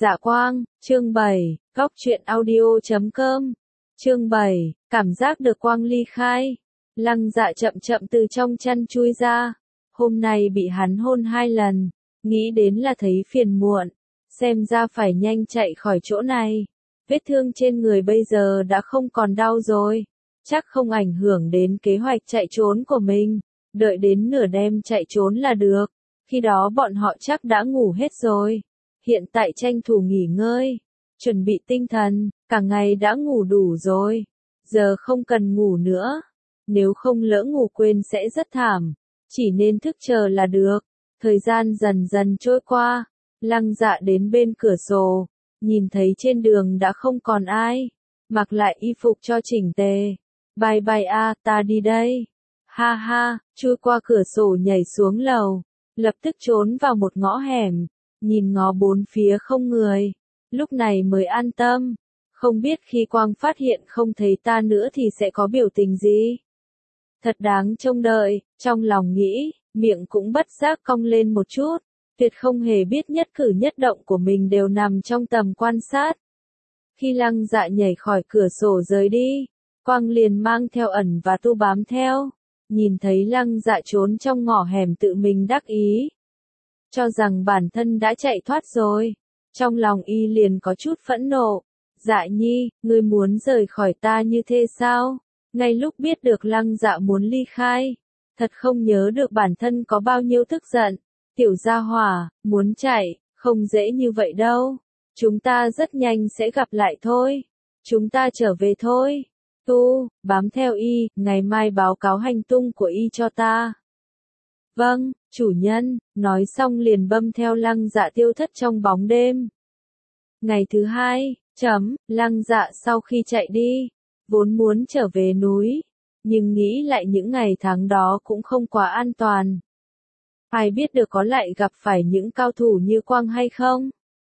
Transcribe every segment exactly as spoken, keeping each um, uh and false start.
Dạ Quang, chương bảy, góc truyện audio chấm com. Chương bảy, cảm giác được Quang ly khai. Lăng Dạ chậm chậm từ trong chăn chui ra. Hôm nay bị hắn hôn hai lần, nghĩ đến là thấy phiền muộn, xem ra phải nhanh chạy khỏi chỗ này. Vết thương trên người bây giờ đã không còn đau rồi, chắc không ảnh hưởng đến kế hoạch chạy trốn của mình. Đợi đến nửa đêm chạy trốn là được, khi đó bọn họ chắc đã ngủ hết rồi. Hiện tại tranh thủ nghỉ ngơi, chuẩn bị tinh thần, cả ngày đã ngủ đủ rồi, giờ không cần ngủ nữa, nếu không lỡ ngủ quên sẽ rất thảm, chỉ nên thức chờ là được. Thời gian dần dần trôi qua, Lăng Dạ đến bên cửa sổ, nhìn thấy trên đường đã không còn ai, mặc lại y phục cho chỉnh tề. Bye bye a, ta đi đây. Ha ha, chui qua cửa sổ nhảy xuống lầu, lập tức trốn vào một ngõ hẻm. Nhìn ngó bốn phía không người, lúc này mới an tâm, không biết khi Quang phát hiện không thấy ta nữa thì sẽ có biểu tình gì. Thật đáng trông đợi, trong lòng nghĩ, miệng cũng bất giác cong lên một chút, tuyệt không hề biết nhất cử nhất động của mình đều nằm trong tầm quan sát. Khi Lăng Dạ nhảy khỏi cửa sổ rời đi, Quang liền mang theo ẩn và tu bám theo, nhìn thấy Lăng Dạ trốn trong ngõ hẻm tự mình đắc ý. Cho rằng bản thân đã chạy thoát rồi, trong lòng y liền có chút phẫn nộ. Dạ Nhi, ngươi muốn rời khỏi ta như thế sao? Ngay lúc biết được Lăng Dạ muốn ly khai, thật không nhớ được bản thân có bao nhiêu tức giận. Tiểu gia hỏa, muốn chạy, không dễ như vậy đâu. Chúng ta rất nhanh sẽ gặp lại thôi. Chúng ta trở về thôi. Tu, bám theo y, ngày mai báo cáo hành tung của y cho ta. Vâng, chủ nhân, nói xong liền bâm theo Lăng Dạ tiêu thất trong bóng đêm. Ngày thứ hai, chấm, Lăng Dạ sau khi chạy đi, vốn muốn trở về núi, nhưng nghĩ lại những ngày tháng đó cũng không quá an toàn. Ai biết được có lại gặp phải những cao thủ như Quang hay không?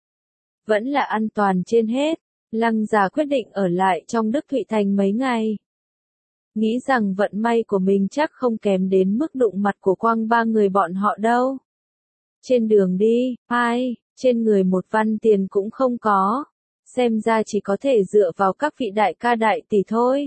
Vẫn là an toàn trên hết, Lăng Dạ quyết định ở lại trong Đức Thụy Thành mấy ngày. Nghĩ rằng vận may của mình chắc không kém đến mức đụng mặt của Quang ba người bọn họ đâu. Trên đường đi, ai, trên người một văn tiền cũng không có, xem ra chỉ có thể dựa vào các vị đại ca đại tỷ thôi.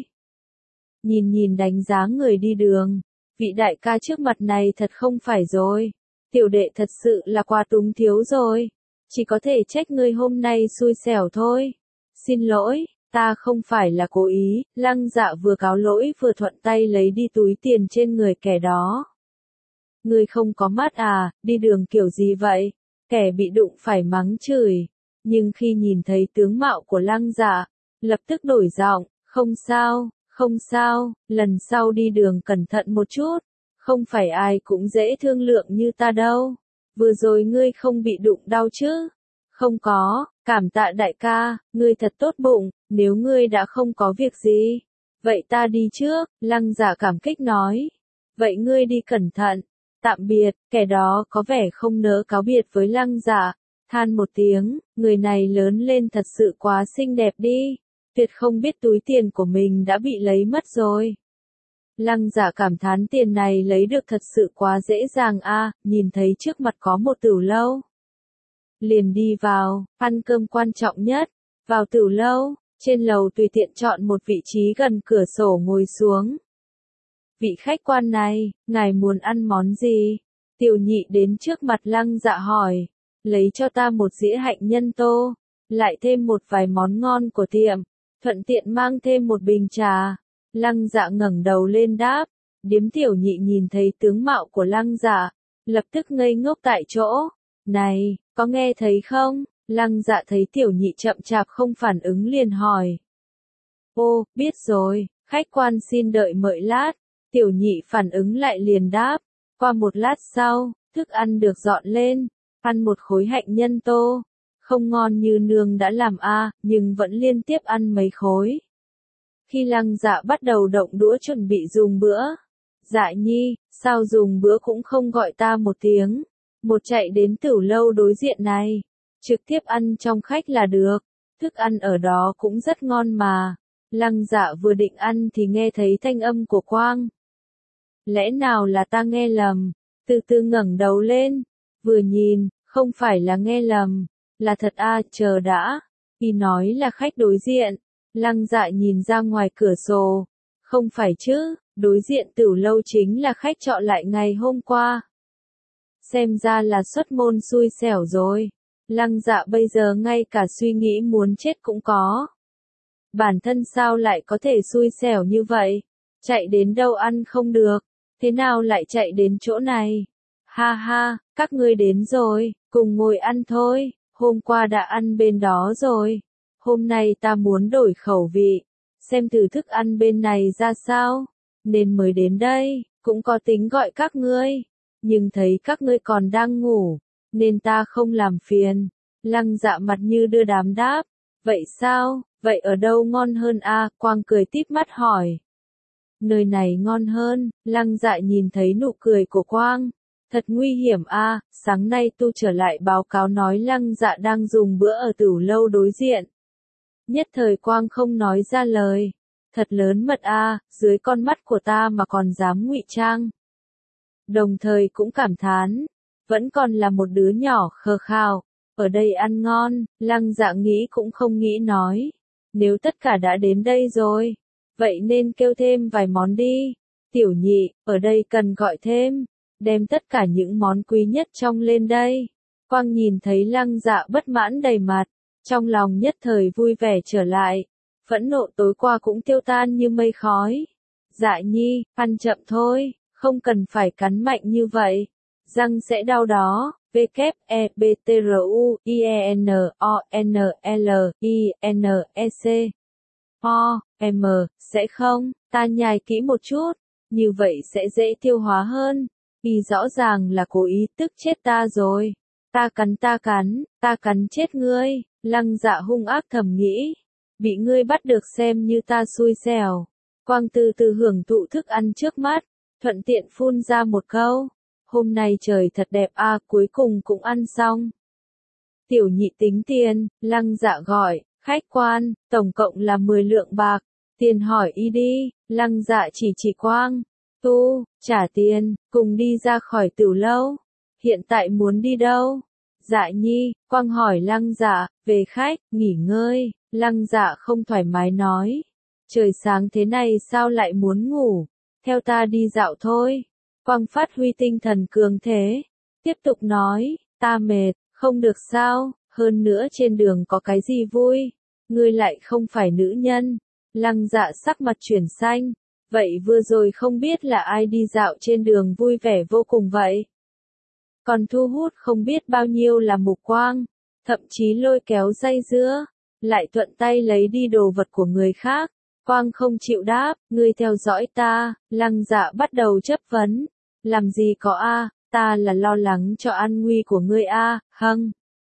Nhìn nhìn đánh giá người đi đường, vị đại ca trước mặt này thật không phải rồi, tiểu đệ thật sự là quá túng thiếu rồi, chỉ có thể trách ngươi hôm nay xui xẻo thôi. Xin lỗi. Ta không phải là cố ý, Lăng Dạ vừa cáo lỗi vừa thuận tay lấy đi túi tiền trên người kẻ đó. Ngươi không có mắt à, đi đường kiểu gì vậy? Kẻ bị đụng phải mắng chửi, nhưng khi nhìn thấy tướng mạo của Lăng Dạ, lập tức đổi giọng, không sao, không sao, lần sau đi đường cẩn thận một chút, không phải ai cũng dễ thương lượng như ta đâu. Vừa rồi ngươi không bị đụng đau chứ? Không có, cảm tạ đại ca, ngươi thật tốt bụng, nếu ngươi đã không có việc gì, vậy ta đi trước, Lăng Dạ cảm kích nói. Vậy ngươi đi cẩn thận, tạm biệt, kẻ đó có vẻ không nỡ cáo biệt với Lăng Dạ, than một tiếng, người này lớn lên thật sự quá xinh đẹp đi, tuyệt không biết túi tiền của mình đã bị lấy mất rồi. Lăng Dạ cảm thán tiền này lấy được thật sự quá dễ dàng a, à, nhìn thấy trước mặt có một tửu lâu. Liền đi vào, ăn cơm quan trọng nhất, vào tửu lâu, trên lầu tùy tiện chọn một vị trí gần cửa sổ ngồi xuống. Vị khách quan này, ngài muốn ăn món gì? Tiểu nhị đến trước mặt Lăng Dạ hỏi, lấy cho ta một dĩa hạnh nhân tô, lại thêm một vài món ngon của tiệm, thuận tiện mang thêm một bình trà. Lăng Dạ ngẩng đầu lên đáp, điếm tiểu nhị nhìn thấy tướng mạo của Lăng Dạ, lập tức ngây ngốc tại chỗ. Này, có nghe thấy không? Lăng Dạ thấy tiểu nhị chậm chạp không phản ứng liền hỏi. Ô, biết rồi, khách quan xin đợi mợi lát. Tiểu nhị phản ứng lại liền đáp. Qua một lát sau, thức ăn được dọn lên, ăn một khối hạnh nhân tô. Không ngon như nương đã làm a, à, nhưng vẫn liên tiếp ăn mấy khối. Khi Lăng Dạ bắt đầu động đũa chuẩn bị dùng bữa. Dạ Nhi, sao dùng bữa cũng không gọi ta một tiếng. Một chạy đến tửu lâu đối diện này, trực tiếp ăn trong khách là được, thức ăn ở đó cũng rất ngon mà. Lăng Dạ vừa định ăn thì nghe thấy thanh âm của Quang. Lẽ nào là ta nghe lầm? Từ từ ngẩng đầu lên, vừa nhìn, không phải là nghe lầm, Là thật a, chờ đã. Y nói là khách đối diện. Lăng Dạ nhìn ra ngoài cửa sổ. Không phải chứ, đối diện Tửu lâu chính là khách trọ lại ngày hôm qua. Xem ra là xuất môn xui xẻo rồi. Lăng Dạ bây giờ ngay cả suy nghĩ muốn chết cũng có. Bản thân sao lại có thể xui xẻo như vậy? Chạy đến đâu ăn không được, thế nào lại chạy đến chỗ này? Ha ha, các ngươi đến rồi, cùng ngồi ăn thôi, hôm qua đã ăn bên đó rồi. Hôm nay ta muốn đổi khẩu vị, xem thử thức ăn bên này ra sao, nên mới đến đây, cũng có tính gọi các ngươi, nhưng thấy các ngươi còn đang ngủ, nên ta không làm phiền. Lăng Dạ mặt như đưa đám đáp, vậy sao, vậy ở đâu ngon hơn a? Quang cười tít mắt hỏi. Nơi này ngon hơn, Lăng Dạ nhìn thấy nụ cười của Quang. Thật nguy hiểm a, sáng nay tu trở lại báo cáo nói Lăng Dạ đang dùng bữa ở Tửu lâu đối diện. Nhất thời Quang không nói ra lời. Thật lớn mật a, dưới con mắt của ta mà còn dám ngụy trang. Đồng thời cũng cảm thán, vẫn còn là một đứa nhỏ khờ khào, ở đây ăn ngon, Lăng Dạ nghĩ cũng không nghĩ nói. Nếu tất cả đã đến đây rồi, vậy nên kêu thêm vài món đi. Tiểu Nhị, ở đây cần gọi thêm, đem tất cả những món quý nhất trong lên đây. Quang nhìn thấy Lăng Dạ bất mãn đầy mặt, trong lòng nhất thời vui vẻ trở lại, phẫn nộ tối qua cũng tiêu tan như mây khói. Dạ Nhi, ăn chậm thôi, không cần phải cắn mạnh như vậy, răng sẽ đau đó. W E B T R U I E N O N L I N E C O M, sẽ không, ta nhai kỹ một chút, như vậy sẽ dễ tiêu hóa hơn. Y rõ ràng là cố ý tức chết ta rồi. Ta cắn ta cắn, ta cắn chết ngươi. Lăng Dạ hung ác thầm nghĩ. Bị ngươi bắt được xem như ta xui xẻo. Quang từ từ hưởng thụ thức ăn trước mắt, thuận tiện phun ra một câu. Hôm nay trời thật đẹp a, à, cuối cùng cũng ăn xong. Tiểu Nhị tính tiền, Lăng Dạ gọi, khách quan, tổng cộng là mười lượng bạc. Tiền hỏi y đi, Lăng Dạ chỉ chỉ Quang. Tu, trả tiền, cùng đi ra khỏi Tửu lâu. Hiện tại muốn đi đâu? Dạ Nhi, Quang hỏi Lăng Dạ, về khách, nghỉ ngơi. Lăng Dạ không thoải mái nói. Trời sáng thế này sao lại muốn ngủ? Theo ta đi dạo thôi. Quang phát huy tinh thần cường thế. Tiếp tục nói, ta mệt, không được sao, hơn nữa trên đường có cái gì vui. Ngươi lại không phải nữ nhân. Lăng Dạ sắc mặt chuyển xanh. Vậy vừa rồi không biết là ai đi dạo trên đường vui vẻ vô cùng vậy. Còn thu hút không biết bao nhiêu là mục quang, thậm chí lôi kéo dây dưa, lại thuận tay lấy đi đồ vật của người khác. Quang không chịu đáp, ngươi theo dõi ta. Lăng Dạ bắt đầu chất vấn. Làm gì có a, ta là lo lắng cho an nguy của ngươi a, hâng.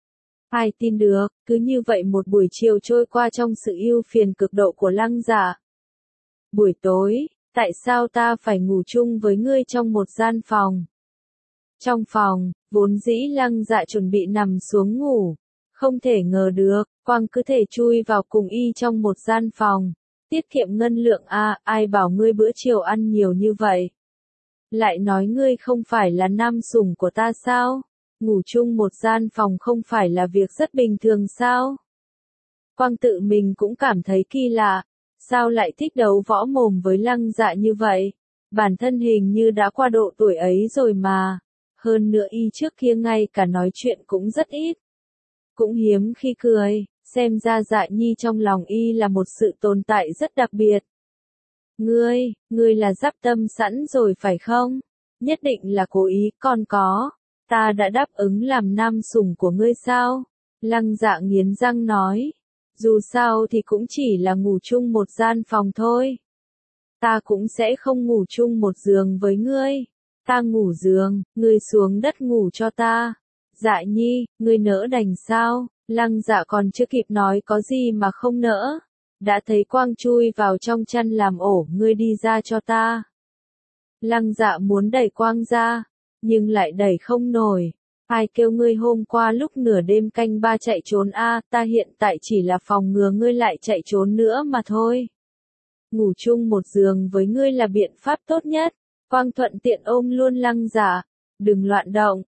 Ai tin được, cứ như vậy một buổi chiều trôi qua trong sự ưu phiền cực độ của Lăng Dạ. Buổi tối, tại sao ta phải ngủ chung với ngươi trong một gian phòng? Trong phòng, vốn dĩ Lăng Dạ chuẩn bị nằm xuống ngủ. Không thể ngờ được, Quang cứ thể chui vào cùng y trong một gian phòng. Tiết kiệm ngân lượng a, ai bảo ngươi bữa chiều ăn nhiều như vậy? Lại nói ngươi không phải là nam sủng của ta sao? Ngủ chung một gian phòng không phải là việc rất bình thường sao? Quang tự mình cũng cảm thấy kỳ lạ. Sao lại thích đấu võ mồm với Lăng Dạ như vậy? Bản thân hình như đã qua độ tuổi ấy rồi mà. Hơn nữa y trước kia ngay cả nói chuyện cũng rất ít. Cũng hiếm khi cười, xem ra Dạ Nhi trong lòng y là một sự tồn tại rất đặc biệt. Ngươi, ngươi là giáp tâm sẵn rồi phải không? Nhất định là cố ý, còn có. Ta đã đáp ứng làm nam sủng của ngươi sao? Lăng Dạ nghiến răng nói. Dù sao thì cũng chỉ là ngủ chung một gian phòng thôi. Ta cũng sẽ không ngủ chung một giường với ngươi. Ta ngủ giường, ngươi xuống đất ngủ cho ta. Dạ Nhi, ngươi nỡ đành sao? Lăng Dạ còn chưa kịp nói có gì mà không nỡ. Đã thấy Quang chui vào trong chăn làm ổ, ngươi đi ra cho ta. Lăng Dạ muốn đẩy Quang ra, nhưng lại đẩy không nổi. Ai kêu ngươi hôm qua lúc nửa đêm canh ba chạy trốn a, ta hiện tại chỉ là phòng ngừa ngươi lại chạy trốn nữa mà thôi. Ngủ chung một giường với ngươi là biện pháp tốt nhất. Quang thuận tiện ôm luôn Lăng Dạ. Đừng loạn động,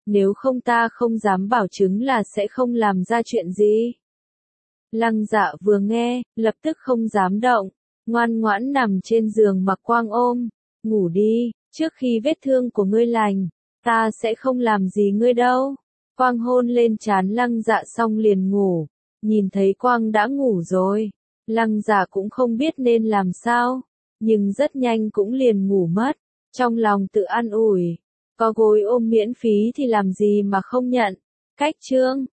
nếu không ta không dám bảo chứng là sẽ không làm ra chuyện gì. Lăng Dạ vừa nghe, lập tức không dám động, ngoan ngoãn nằm trên giường mặc Quang ôm, ngủ đi, trước khi vết thương của ngươi lành, ta sẽ không làm gì ngươi đâu. Quang hôn lên trán Lăng Dạ xong liền ngủ, nhìn thấy Quang đã ngủ rồi, Lăng Dạ cũng không biết nên làm sao, nhưng rất nhanh cũng liền ngủ mất, trong lòng tự an ủi, có gối ôm miễn phí thì làm gì mà không nhận. Cách chương